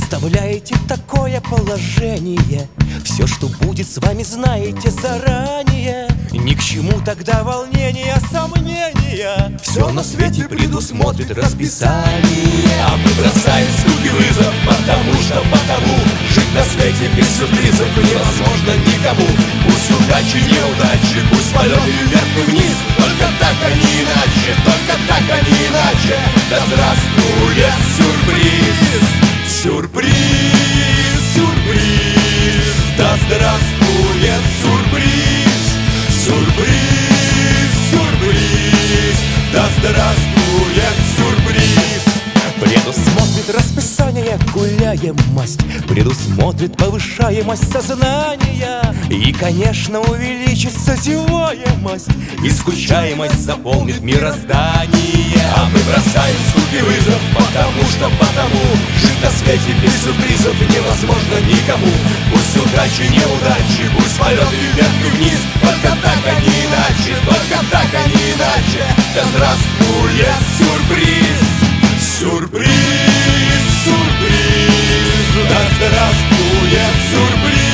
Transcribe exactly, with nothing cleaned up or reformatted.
Представляете такое положение? Все, что будет с вами, знаете заранее. Ни к чему тогда волнения, сомнения. Все на свете предусмотрит расписание. А мы бросаем скуки вызов, потому что потому жить на свете без сюрпризов невозможно никому. Пусть удачи, неудачи, пусть полеты вверх и вниз, только так, а не иначе, только так, а не иначе. Да здравствует сюрприз! Сюрприз, сюрприз! Да здравствует сюрприз! Сюрприз, сюрприз! Да здравствует сюрприз! Предусмотрит расписание гуляемость, предусмотрит повышаемость сознания. И, конечно, увеличится зеваемость, и скучаемость заполнит мироздание. А мы бросаем скуки вызов, потому что потому жить на свете без сюрпризов невозможно никому. Пусть удачи, неудачи, пусть полеты вверх и вниз, только так, а не иначе, только так, а не иначе. Да здравствует сюрприз! Сюрприз, сюрприз! Да здравствует сюрприз!